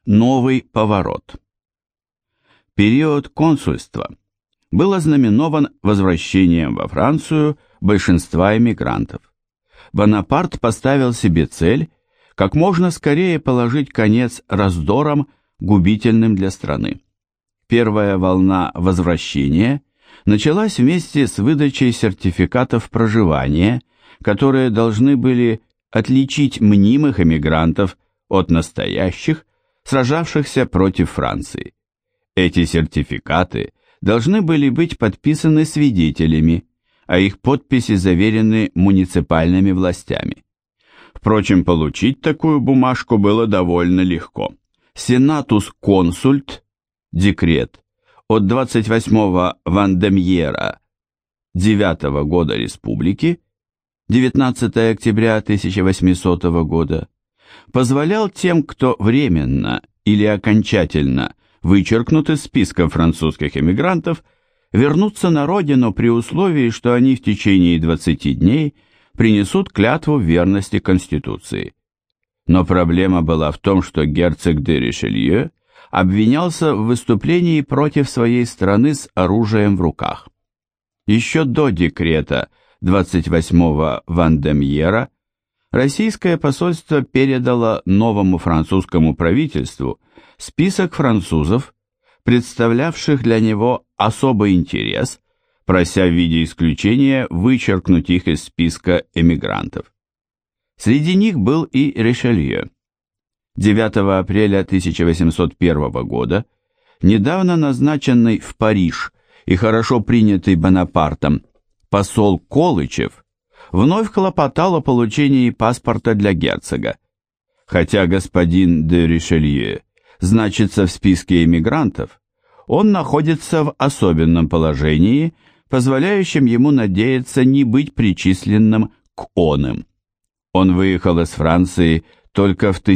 Новый поворот. Период консульства был ознаменован возвращением во Францию большинства эмигрантов. Бонапарт поставил себе цель как можно скорее положить конец раздорам, губительным для страны. Первая волна возвращения началась вместе с выдачей сертификатов проживания, которые должны были отличить мнимых эмигрантов от настоящих, сражавшихся против Франции. Эти сертификаты должны были быть подписаны свидетелями, а их подписи заверены муниципальными властями. Впрочем, получить такую бумажку было довольно легко. Сенатус консульт, декрет, от 28 Вандемьера 9 года республики, 19 октября 1800 года, позволял тем, кто временно или окончательно вычеркнут из списка французских эмигрантов, вернуться на родину при условии, что они в течение 20 дней принесут клятву верности Конституции. Но проблема была в том, что герцог де Ришелье обвинялся в выступлении против своей страны с оружием в руках. Еще до декрета 28 Вандемьера российское посольство передало новому французскому правительству список французов, представлявших для него особый интерес, прося в виде исключения вычеркнуть их из списка эмигрантов. Среди них был и Ришелье. 9 апреля 1801 года, недавно назначенный в Париж и хорошо принятый Бонапартом посол Колычев, вновь хлопотал о получении паспорта для герцога. Хотя господин де Ришелье значится в списке эмигрантов, он находится в особенном положении, позволяющем ему надеяться не быть причисленным к оным. Он выехал из Франции только в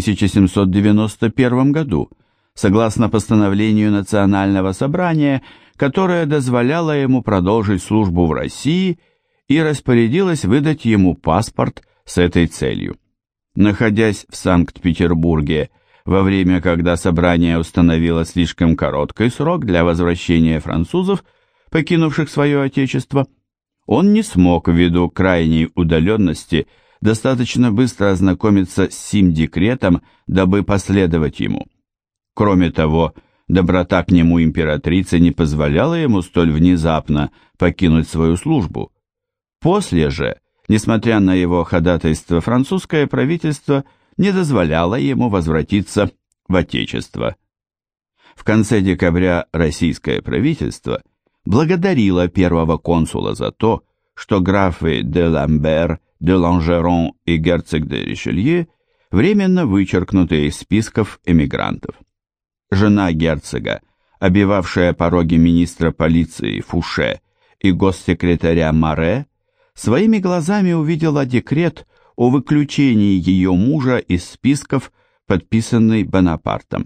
1791 году, согласно постановлению Национального собрания, которое дозволяло ему продолжить службу в России и распорядилось выдать ему паспорт с этой целью. Находясь в Санкт-Петербурге во время, когда собрание установило слишком короткий срок для возвращения французов, покинувших свое отечество, он не смог ввиду крайней удаленности достаточно быстро ознакомиться с сим декретом, дабы последовать ему. Кроме того, доброта к нему императрицы не позволяла ему столь внезапно покинуть свою службу. После же, несмотря на его ходатайство, французское правительство не дозволяло ему возвратиться в отечество. В конце декабря российское правительство благодарило первого консула за то, что графы де Ламбер, де Ланжерон и герцог де Ришелье временно вычеркнуты из списков эмигрантов. Жена герцога, обивавшая пороги министра полиции Фуше и госсекретаря Море, своими глазами увидела декрет о выключении ее мужа из списков, подписанный Бонапартом.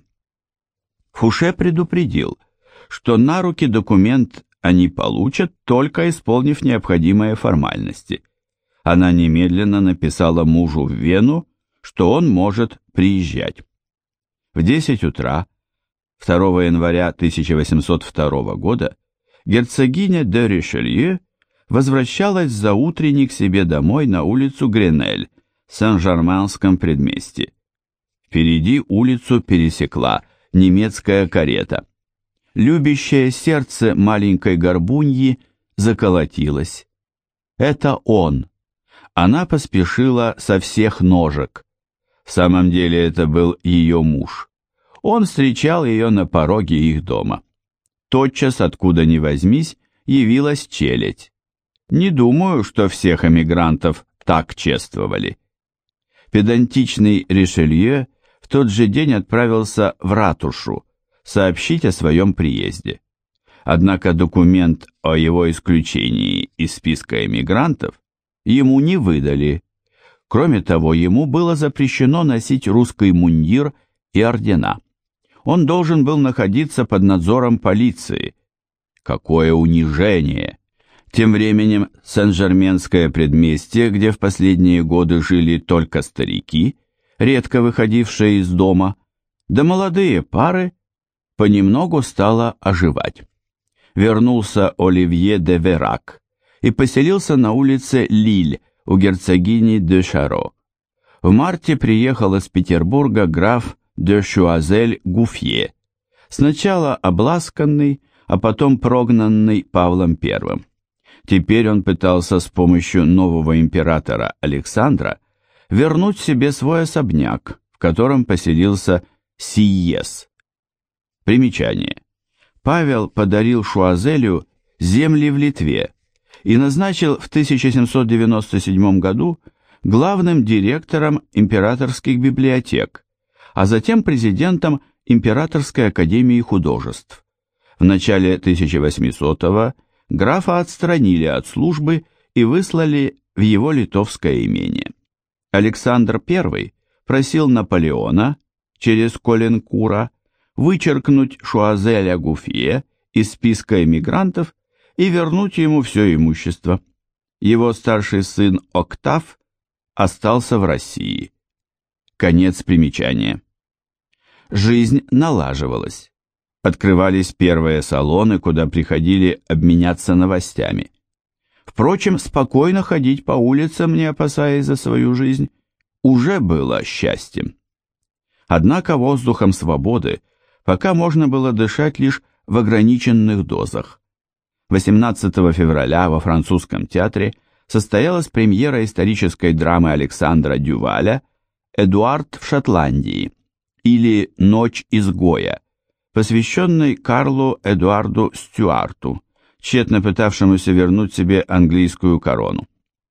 Фуше предупредил, что на руки документ они получат, только исполнив необходимые формальности. Она немедленно написала мужу в Вену, что он может приезжать. В 10 утра 2 января 1802 года герцогиня де Ришелье возвращалась за утренник себе домой на улицу Гренель в Сен-Жерменском предместье. Впереди улицу пересекла немецкая карета. Любящее сердце маленькой горбуньи заколотилось. Это он. Она поспешила со всех ножек. В самом деле это был ее муж. Он встречал ее на пороге их дома. Тотчас, откуда ни возьмись, явилась челядь. Не думаю, что всех эмигрантов так чествовали. Педантичный Ришелье в тот же день отправился в ратушу сообщить о своем приезде. Однако документ о его исключении из списка эмигрантов ему не выдали. Кроме того, ему было запрещено носить русский мундир и ордена. Он должен был находиться под надзором полиции. Какое унижение! Тем временем Сен-Жерменское предместье, где в последние годы жили только старики, редко выходившие из дома, да молодые пары понемногу стало оживать. Вернулся Оливье де Верак и поселился на улице Лиль у герцогини де Шаро. В марте приехал из Петербурга граф де Шуазель-Гуфье, сначала обласканный, а потом прогнанный Павлом I. Теперь он пытался с помощью нового императора Александра вернуть себе свой особняк, в котором поселился Сиес. Примечание. Павел подарил Шуазелю земли в Литве и назначил в 1797 году главным директором императорских библиотек, а затем президентом Императорской академии художеств. В начале 1800-го графа отстранили от службы и выслали в его литовское имение. Александр I просил Наполеона через Коленкура вычеркнуть Шуазеля Гуфье из списка эмигрантов и вернуть ему все имущество. Его старший сын Октав остался в России. Конец примечания. Жизнь налаживалась. Открывались первые салоны, куда приходили обменяться новостями. Впрочем, спокойно ходить по улицам, не опасаясь за свою жизнь, уже было счастьем. Однако воздухом свободы пока можно было дышать лишь в ограниченных дозах. 18 февраля во французском театре состоялась премьера исторической драмы Александра Дюваля «Эдуард в Шотландии» или «Ночь изгоя», посвященной Карлу Эдуарду Стюарту, тщетно пытавшемуся вернуть себе английскую корону.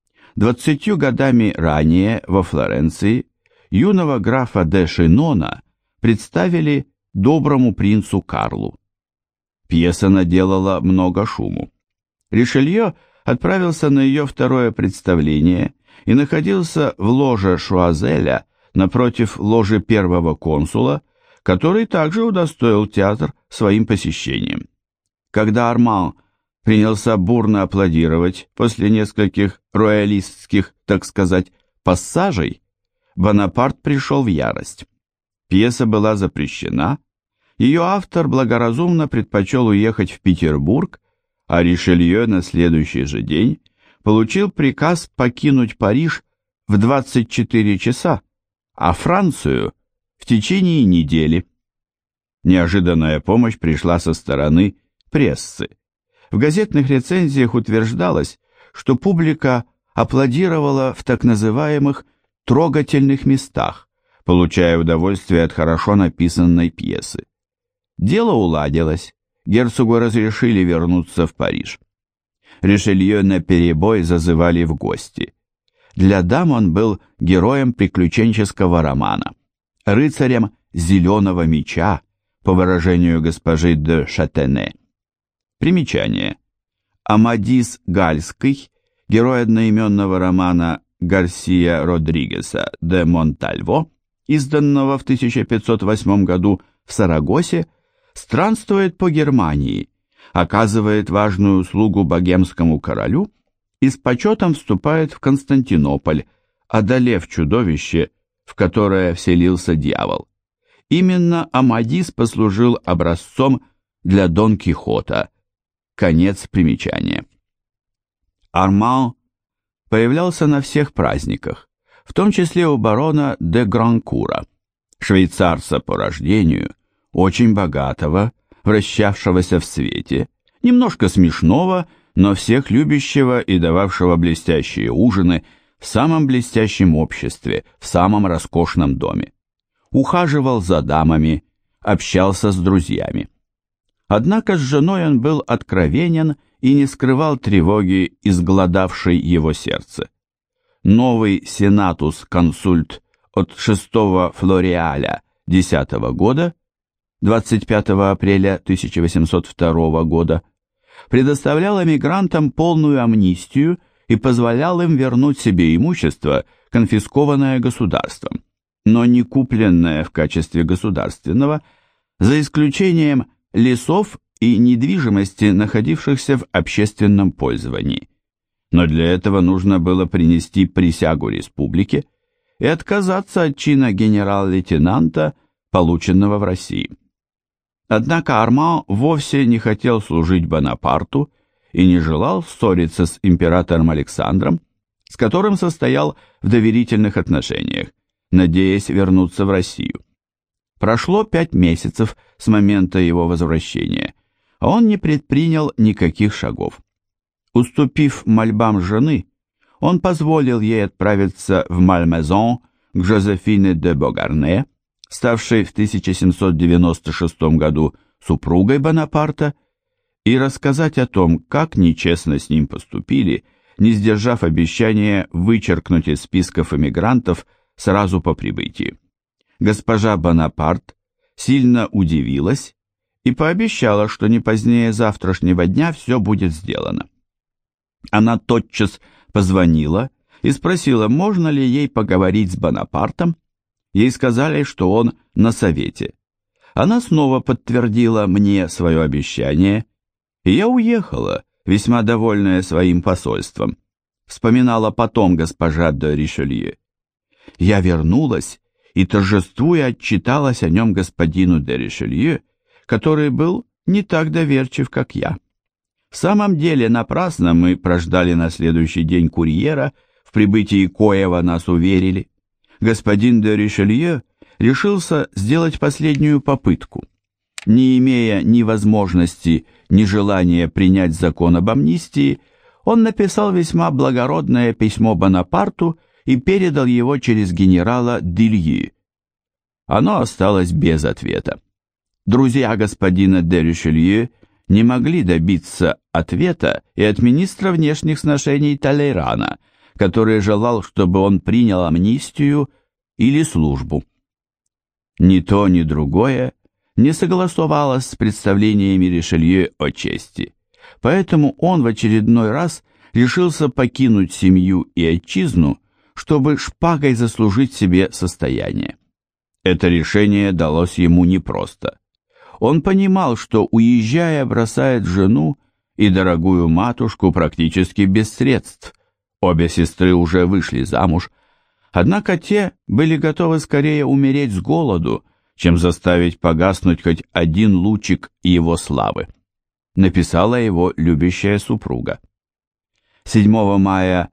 20 годами ранее во Флоренции юного графа де Шинона представили доброму принцу Карлу. Пьеса наделала много шуму. Ришелье отправился на ее второе представление и находился в ложе Шуазеля напротив ложи первого консула, который также удостоил театр своим посещением. Когда Арман принялся бурно аплодировать после нескольких роялистских, так сказать, пассажей, Бонапарт пришел в ярость. Пьеса была запрещена, ее автор благоразумно предпочел уехать в Петербург, а Ришелье на следующий же день получил приказ покинуть Париж в 24 часа, а Францию в течение недели. Неожиданная помощь пришла со стороны прессы. В газетных рецензиях утверждалось, что публика аплодировала в так называемых трогательных местах, получая удовольствие от хорошо написанной пьесы. Дело уладилось, герцогу разрешили вернуться в Париж. Ришелье наперебой зазывали в гости. Для дам он был героем приключенческого романа, рыцарем «Зеленого меча», по выражению госпожи де Шатене. Примечание. Амадис Гальский, герой одноименного романа Гарсия Родригеса де Монтальво, изданного в 1508 году в Сарагосе, странствует по Германии, оказывает важную услугу богемскому королю и с почетом вступает в Константинополь, одолев чудовище, в которое вселился дьявол. Именно Амадис послужил образцом для Дон Кихота. Конец примечания. Арман появлялся на всех праздниках, в том числе у барона де Гранкура, швейцарца по рождению, очень богатого, вращавшегося в свете, немножко смешного, но всех любящего и дававшего блестящие ужины в самом блестящем обществе, в самом роскошном доме. Ухаживал за дамами, общался с друзьями. Однако с женой он был откровенен и не скрывал тревоги, изгладавшей его сердце. Новый сенатус-консульт от 6 Флориаля 10 года, 25 апреля 1802 года, предоставлял эмигрантам полную амнистию и позволял им вернуть себе имущество, конфискованное государством, но не купленное в качестве государственного, за исключением лесов и недвижимости, находившихся в общественном пользовании. Но для этого нужно было принести присягу республике и отказаться от чина генерал-лейтенанта, полученного в России. Однако Арман вовсе не хотел служить Бонапарту и не желал ссориться с императором Александром, с которым состоял в доверительных отношениях, надеясь вернуться в Россию. Прошло 5 месяцев с момента его возвращения, а он не предпринял никаких шагов. Уступив мольбам жены, он позволил ей отправиться в Мальмезон к Жозефине де Богарне, ставшей в 1796 году супругой Бонапарта, и рассказать о том, как нечестно с ним поступили, не сдержав обещания вычеркнуть из списков эмигрантов сразу по прибытии. Госпожа Бонапарт сильно удивилась и пообещала, что не позднее завтрашнего дня все будет сделано. Она тотчас позвонила и спросила, можно ли ей поговорить с Бонапартом. Ей сказали, что он на совете. Она снова подтвердила мне свое обещание, и я уехала, весьма довольная своим посольством. Вспоминала потом госпожа де Ришелье. Я вернулась и торжествуя отчиталась о нем господину де Ришелье, который был не так доверчив, как я. В самом деле напрасно мы прождали на следующий день курьера, в прибытии коего нас уверили. Господин де Ришелье решился сделать последнюю попытку. Не имея ни возможности, ни желания принять закон об амнистии, он написал весьма благородное письмо Бонапарту и передал его через генерала Дильи. Оно осталось без ответа. Друзья господина де Ришелье не могли добиться ответа и от министра внешних сношений Талейрана, который желал, чтобы он принял амнистию или службу. Ни то, ни другое не согласовалось с представлениями Ришелье о чести, поэтому он в очередной раз решился покинуть семью и отчизну, чтобы шпагой заслужить себе состояние. Это решение далось ему непросто. Он понимал, что, уезжая, бросает жену и дорогую матушку практически без средств. Обе сестры уже вышли замуж, однако те были готовы скорее умереть с голоду, чем заставить погаснуть хоть один лучик его славы. Написала его любящая супруга. 7 мая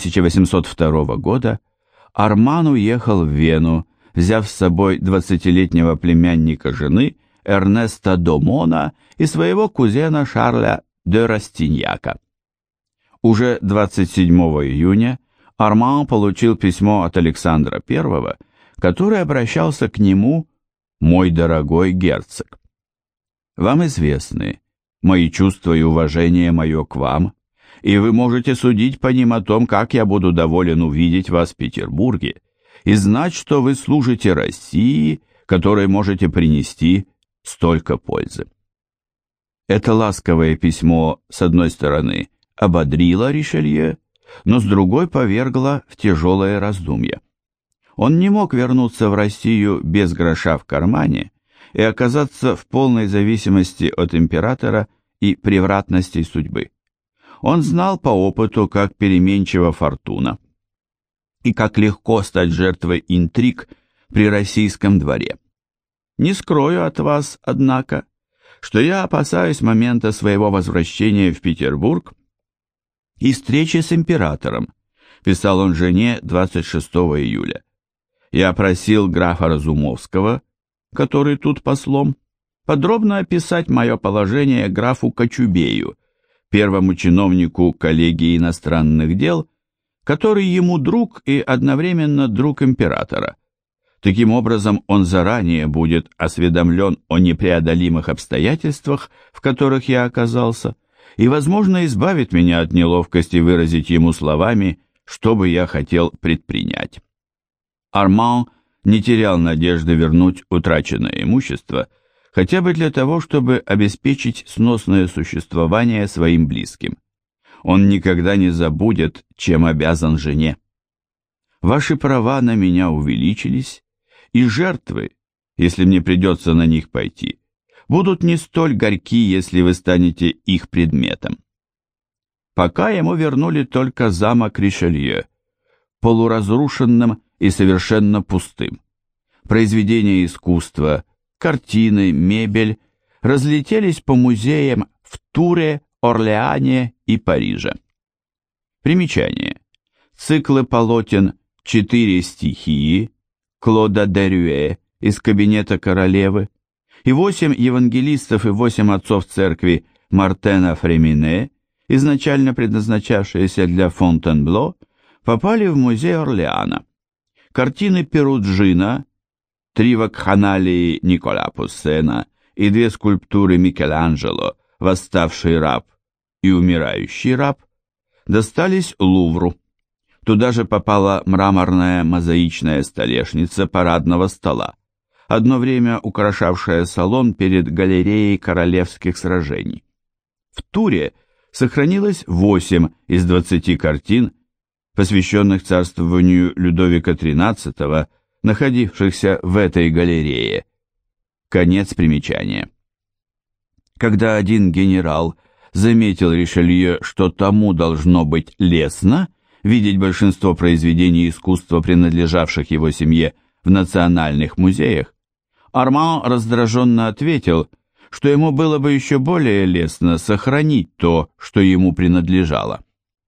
1802 года Арман уехал в Вену, взяв с собой 20-летнего племянника жены Эрнеста Домона и своего кузена Шарля де Растиньяка. Уже 27 июня Арман получил письмо от Александра I, который обращался к нему: «Мой дорогой герцог, вам известны мои чувства и уважение мое к вам, и вы можете судить по ним о том, как я буду доволен увидеть вас в Петербурге и знать, что вы служите России, которой можете принести столько пользы». Это ласковое письмо, с одной стороны, ободрило Ришелье, но с другой повергло в тяжелое раздумье. Он не мог вернуться в Россию без гроша в кармане и оказаться в полной зависимости от императора и превратностей судьбы. Он знал по опыту, как переменчива фортуна и как легко стать жертвой интриг при российском дворе. Не скрою от вас, однако, что я опасаюсь момента своего возвращения в Петербург и встречи с императором, писал он жене 26 июля. Я просил графа Разумовского, который тут послом, подробно описать мое положение графу Кочубею, первому чиновнику коллегии иностранных дел, который ему друг и одновременно друг императора. Таким образом, он заранее будет осведомлен о непреодолимых обстоятельствах, в которых я оказался, и, возможно, избавит меня от неловкости выразить ему словами, что бы я хотел предпринять. Арман не терял надежды вернуть утраченное имущество, хотя бы для того, чтобы обеспечить сносное существование своим близким. Он никогда не забудет, чем обязан жене. Ваши права на меня увеличились, и жертвы, если мне придется на них пойти, будут не столь горьки, если вы станете их предметом. Пока ему вернули только замок Ришелье, полуразрушенным и совершенно пустым. произведения искусства, картины, мебель разлетелись по музеям в Туре, Орлеане и Париже. Примечание. Циклы полотен «Четыре стихии» Клода Дерюэ из «Кабинета королевы» и 8 евангелистов и 8 отцов церкви Мартена Фремине, изначально предназначавшиеся для Фонтенбло, попали в музей Орлеана. Картины Перуджина, 3 вакханалии Никола Пуссена и 2 скульптуры Микеланджело «Восставший раб» и «Умирающий раб» достались Лувру. Туда же попала мраморная мозаичная столешница парадного стола, одно время украшавшая салон перед галереей королевских сражений. В Туре сохранилось 8 из 20 картин, посвященных царствованию Людовика XIII, находившихся в этой галерее. Конец примечания. Когда один генерал заметил Ришелье, что тому должно быть лестно видеть большинство произведений искусства, принадлежавших его семье, в национальных музеях, Арман раздраженно ответил, что ему было бы еще более лестно сохранить то, что ему принадлежало.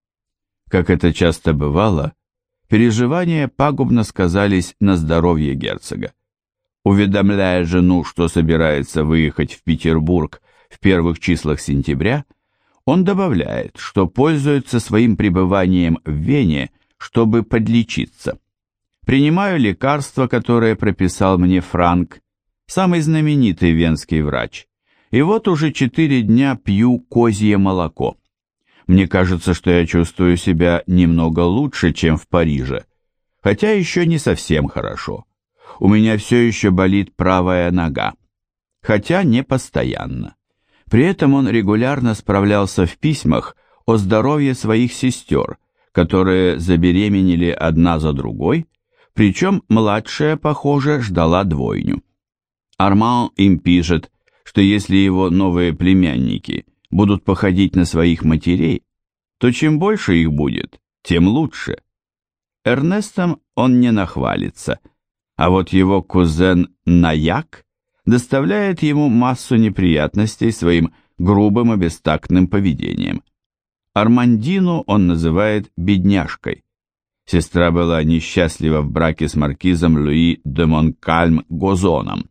Как это часто бывало, переживания пагубно сказались на здоровье герцога. Уведомляя жену, что собирается выехать в Петербург в первых числах сентября, он добавляет, что пользуется своим пребыванием в Вене, чтобы подлечиться. «Принимаю лекарство, которое прописал мне Франк, самый знаменитый венский врач, и вот уже 4 дня пью козье молоко. Мне кажется, что я чувствую себя немного лучше, чем в Париже, хотя еще не совсем хорошо. У меня все еще болит правая нога, хотя не постоянно». При этом он регулярно справлялся в письмах о здоровье своих сестер, которые забеременели одна за другой, причем младшая, похоже, ждала двойню. Арман им пишет, что если его новые племянники будут походить на своих матерей, то чем больше их будет, тем лучше. Эрнестом он не нахвалится, а вот его кузен Наяк доставляет ему массу неприятностей своим грубым и бестактным поведением. Армандину он называет бедняжкой. Сестра была несчастлива в браке с маркизом Луи де Монкальм-Гозоном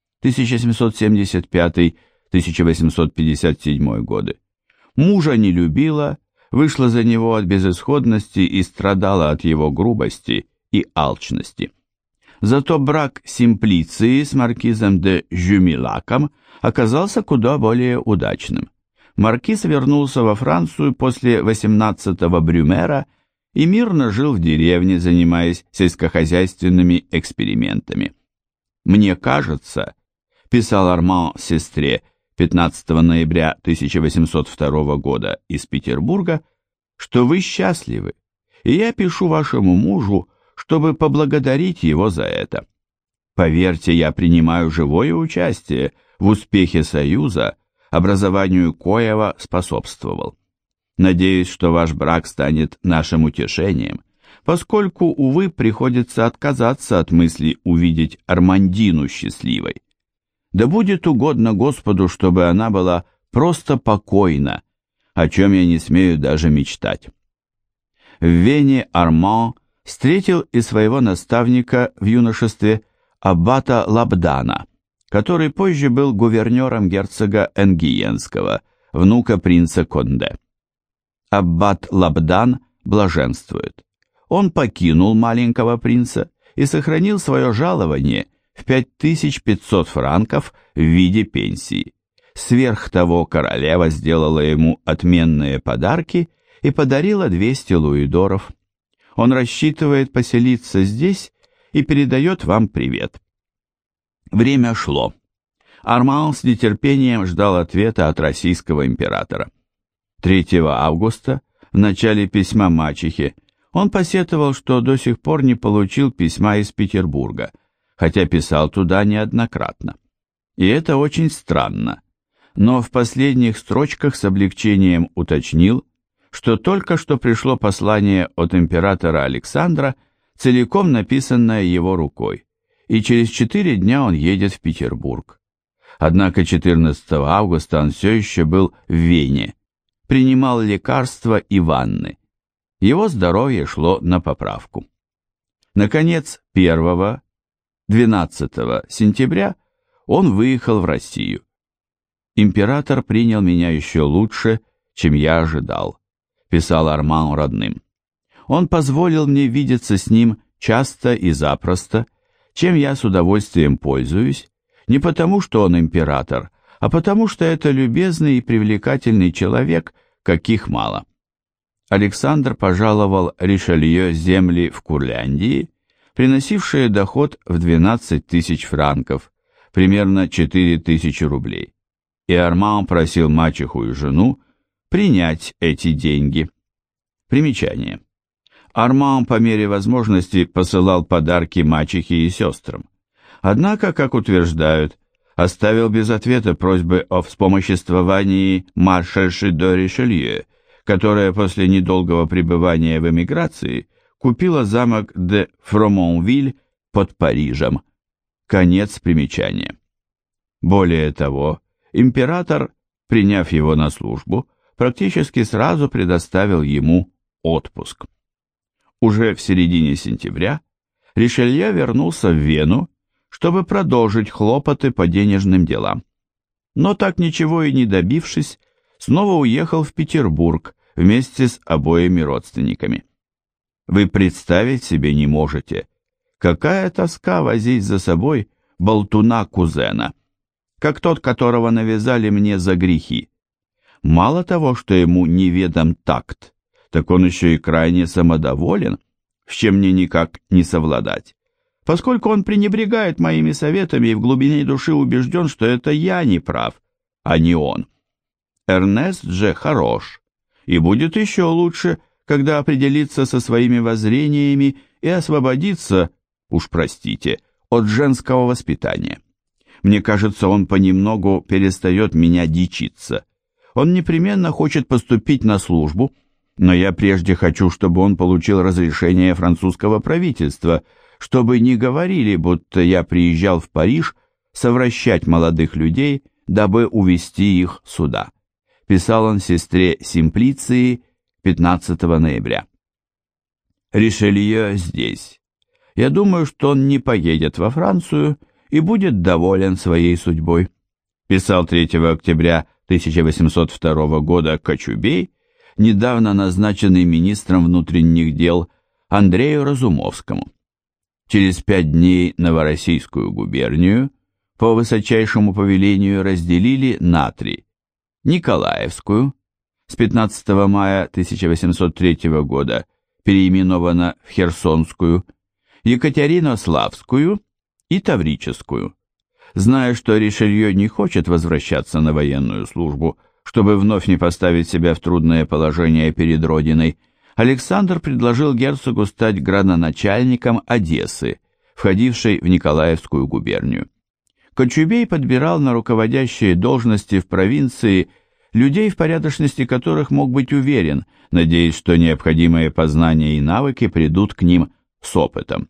1775-1857 годы. Мужа не любила, вышла за него от безысходности и страдала от его грубости и алчности. Зато брак Симплиции с маркизом де Жюмилаком оказался куда более удачным. Маркиз вернулся во Францию после 18-го Брюмера и мирно жил в деревне, занимаясь сельскохозяйственными экспериментами. «Мне кажется», – писал Арман сестре 15 ноября 1802 года из Петербурга, – «что вы счастливы, и я пишу вашему мужу, чтобы поблагодарить его за это. Поверьте, я принимаю живое участие в успехе Союза, образованию коего способствовал. Надеюсь, что ваш брак станет нашим утешением, поскольку, увы, приходится отказаться от мысли увидеть Армандину счастливой. Да будет угодно Господу, чтобы она была просто покойна, о чем я не смею даже мечтать». В Вене Арман встретил и своего наставника в юношестве аббата Лабдана, который позже был гувернером герцога Энгиенского, внука принца Конде. Аббат Лабдан блаженствует. Он покинул маленького принца и сохранил свое жалование в 5500 франков в виде пенсии. Сверх того, королева сделала ему отменные подарки и подарила 200 луидоров. Он рассчитывает поселиться здесь и передает вам привет. Время шло. Арман с нетерпением ждал ответа от российского императора. 3 августа, в начале письма мачехе, он посетовал, что до сих пор не получил письма из Петербурга, хотя писал туда неоднократно. И это очень странно, но в последних строчках с облегчением уточнил, что только что пришло послание от императора Александра, целиком написанное его рукой, и через 4 дня он едет в Петербург. Однако 14 августа он все еще был в Вене, принимал лекарства и ванны. Его здоровье шло на поправку. Наконец, 1-12 сентября он выехал в Россию. «Император принял меня еще лучше, чем я ожидал», писал Арман родным. «Он позволил мне видеться с ним часто и запросто, чем я с удовольствием пользуюсь, не потому, что он император, а потому, что это любезный и привлекательный человек, каких мало». Александр пожаловал Ришелье земли в Курляндии, приносившие доход в 12 тысяч франков, примерно 4 тысячи рублей. И Арман просил мачеху и жену принять эти деньги. Примечание. Арман по мере возможности посылал подарки мачехе и сестрам. Однако, как утверждают, оставил без ответа просьбы о вспомоществовании маршальши де Ришелье, которая после недолгого пребывания в эмиграции купила замок де Фромонвиль под Парижем. Конец примечания. Более того, император, приняв его на службу, практически сразу предоставил ему отпуск. Уже в середине сентября Ришелье вернулся в Вену, чтобы продолжить хлопоты по денежным делам. Но так ничего и не добившись, снова уехал в Петербург вместе с обоими родственниками. Вы представить себе не можете, какая тоска возить за собой болтуна-кузена, как тот, которого навязали мне за грехи. Мало того, что ему неведом такт, так он еще и крайне самодоволен, с чем мне никак не совладать, поскольку он пренебрегает моими советами и в глубине души убежден, что это я не прав, а не он. Эрнест же хорош, и будет еще лучше, когда определится со своими воззрениями и освободится, уж простите, от женского воспитания. Мне кажется, он понемногу перестает меня дичиться. Он непременно хочет поступить на службу, но я прежде хочу, чтобы он получил разрешение французского правительства, чтобы не говорили, будто я приезжал в Париж совращать молодых людей, дабы увести их сюда. Писал он сестре Симплиции 15 ноября. Ришелье здесь. Я думаю, что он не поедет во Францию и будет доволен своей судьбой. Писал 3 октября 1802 года Кочубей, недавно назначенный министром внутренних дел, Андрею Разумовскому. Через 5 дней Новороссийскую губернию по высочайшему повелению разделили на 3. Николаевскую, с 15 мая 1803 года переименована в Херсонскую, Екатеринославскую и Таврическую. Зная, что Ришелье не хочет возвращаться на военную службу, чтобы вновь не поставить себя в трудное положение перед Родиной, Александр предложил герцогу стать градоначальником Одессы, входившей в Николаевскую губернию. Кочубей подбирал на руководящие должности в провинции людей, в порядочности которых мог быть уверен, надеясь, что необходимые познания и навыки придут к ним с опытом.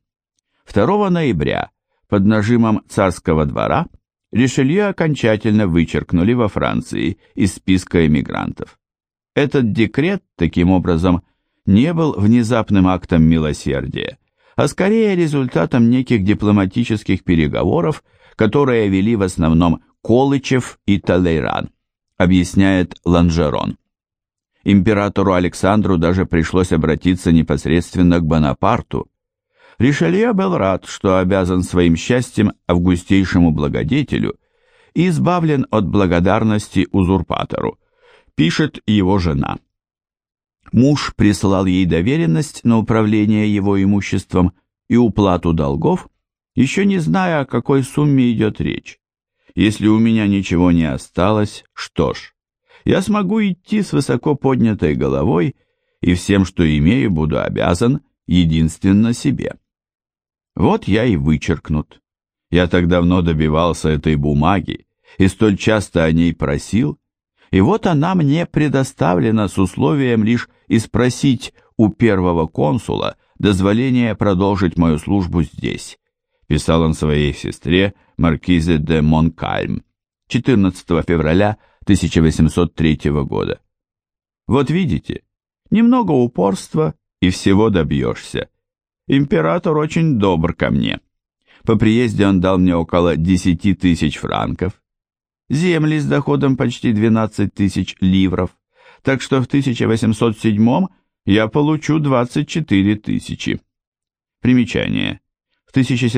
2 ноября под нажимом царского двора Ришелье окончательно вычеркнули во Франции из списка эмигрантов. Этот декрет, таким образом, не был внезапным актом милосердия, а скорее результатом неких дипломатических переговоров, которые вели в основном Колычев и Талейран, объясняет Ланжерон. Императору Александру даже пришлось обратиться непосредственно к Бонапарту. Ришелье был рад, что обязан своим счастьем августейшему благодетелю и избавлен от благодарности узурпатору, пишет его жена. Муж прислал ей доверенность на управление его имуществом и уплату долгов, еще не зная, о какой сумме идет речь. Если у меня ничего не осталось, что ж, я смогу идти с высоко поднятой головой и всем, что имею, буду обязан единственно себе. Вот я и вычеркнут. Я так давно добивался этой бумаги и столь часто о ней просил, и вот она мне предоставлена с условием лишь испросить у первого консула дозволение продолжить мою службу здесь, писал он своей сестре маркизе де Монкальм 14 февраля 1803 года. Вот видите, немного упорства и всего добьешься. Император очень добр ко мне. По приезде он дал мне около 10 тысяч франков, земли с доходом почти 12 тысяч ливров, так что в 1807 я получу 24 тысячи. Примечание. В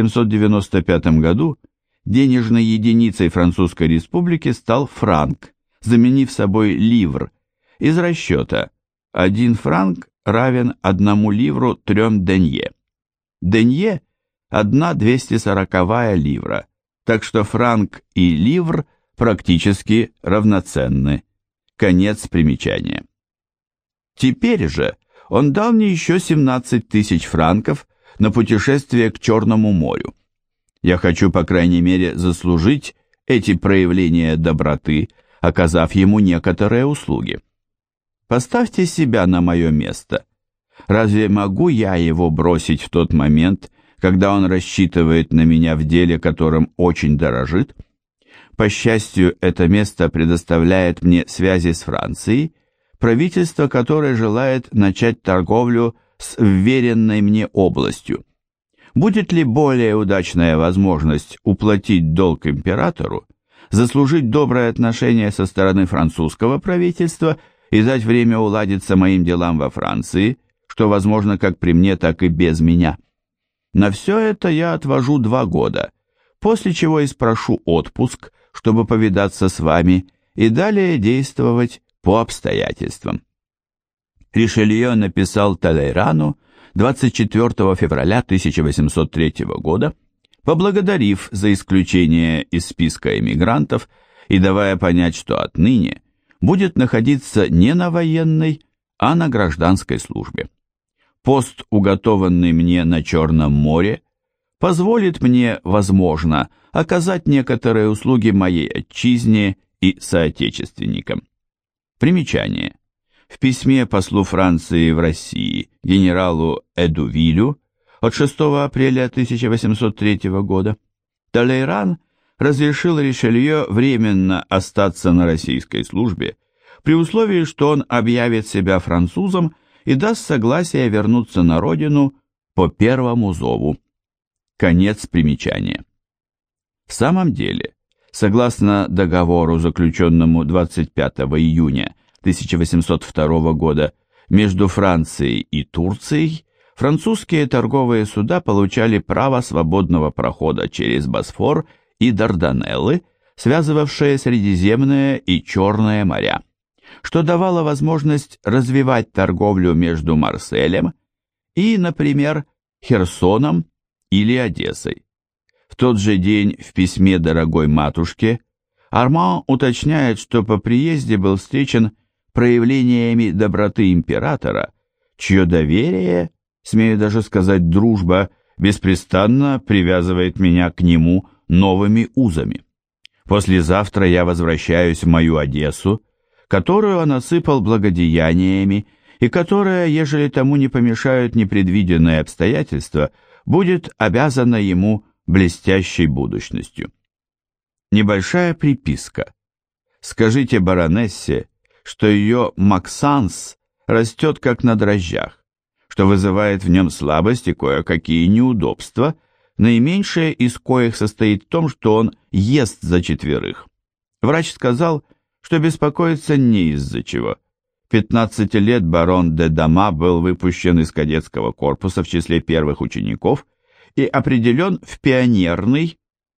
1795 году денежной единицей Французской Республики стал франк, заменив собой ливр, из расчета 1 франк равен 1 ливру 3 денье. Денье – 1/240 ливра, так что франк и ливр практически равноценны. Конец примечания. Теперь же он дал мне еще 17 тысяч франков на путешествие к Черному морю. Я хочу, по крайней мере, заслужить эти проявления доброты, оказав ему некоторые услуги. Поставьте себя на мое место. Разве могу я его бросить в тот момент, когда он рассчитывает на меня в деле, которым очень дорожит? По счастью, это место предоставляет мне связи с Францией, правительство которой желает начать торговлю с вверенной мне областью. Будет ли более удачная возможность уплатить долг императору, заслужить доброе отношение со стороны французского правительства и дать время уладиться моим делам во Франции, что возможно как при мне, так и без меня? На все это я отвожу 2 года, после чего и спрошу отпуск, чтобы повидаться с вами и далее действовать по обстоятельствам. Ришелье написал Талейрану 24 февраля 1803 года, поблагодарив за исключение из списка эмигрантов и давая понять, что отныне будет находиться не на военной, а на гражданской службе. Пост, уготованный мне на Черном море, позволит мне, возможно, оказать некоторые услуги моей отчизне и соотечественникам. Примечание. В письме послу Франции в России генералу Эдувилю от 6 апреля 1803 года Талейран разрешил Ришелье временно остаться на российской службе при условии, что он объявит себя французом и даст согласие вернуться на родину по первому зову. Конец примечания. В самом деле, согласно договору, заключенному 25 июня 1802 года между Францией и Турцией, французские торговые суда получали право свободного прохода через Босфор и Дарданеллы, связывавшие Средиземное и Черное моря, что давало возможность развивать торговлю между Марселем и, например, Херсоном или Одессой. В тот же день в письме дорогой матушке Арман уточняет, что по приезде был встречен проявлениями доброты императора, чье доверие, смею даже сказать дружба, беспрестанно привязывает меня к нему новыми узами. Послезавтра я возвращаюсь в мою Одессу, которую он осыпал благодеяниями и которая, ежели тому не помешают непредвиденные обстоятельства, будет обязана ему блестящей будущностью. Небольшая приписка. Скажите баронессе, что ее Максанс растет как на дрожжах, что вызывает в нем слабость и кое-какие неудобства, наименьшее из коих состоит в том, что он ест за 4. Врач сказал, что беспокоится не из-за чего. 15 лет барон де Дама был выпущен из кадетского корпуса в числе первых учеников и определен в пионерный,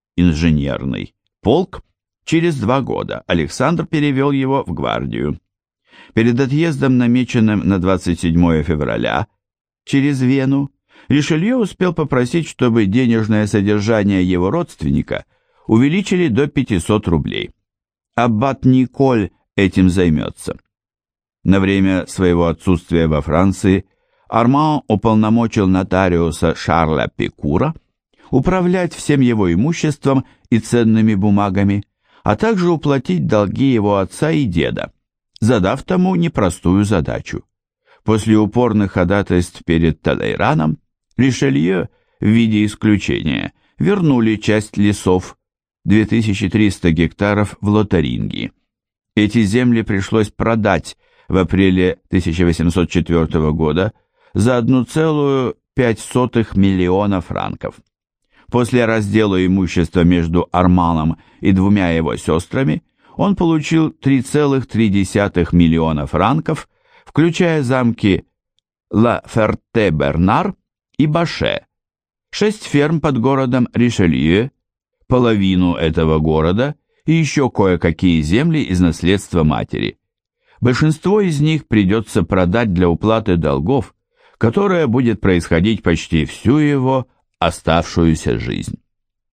инженерный полк. Через 2 года Александр перевел его в гвардию. Перед отъездом, намеченным на 27 февраля, через Вену, Ришелье успел попросить, чтобы денежное содержание его родственника увеличили до 500 рублей. Аббат Николь этим займется. На время своего отсутствия во Франции Арман уполномочил нотариуса Шарля Пекура управлять всем его имуществом и ценными бумагами, а также уплатить долги его отца и деда, задав тому непростую задачу. После упорных ходатайств перед Талейраном Ришелье, в виде исключения, вернули часть лесов, 2300 гектаров в Лотарингии. Эти земли пришлось продать в апреле 1804 года за 1,05 миллиона франков. После раздела имущества между Арманом и двумя его сестрами он получил 3,3 миллиона франков, включая замки Ла Ферте-Бернар и Баше, 6 ферм под городом Ришелье, половину этого города и еще кое-какие земли из наследства матери. Большинство из них придется продать для уплаты долгов, которая будет происходить почти всю его оставшуюся жизнь.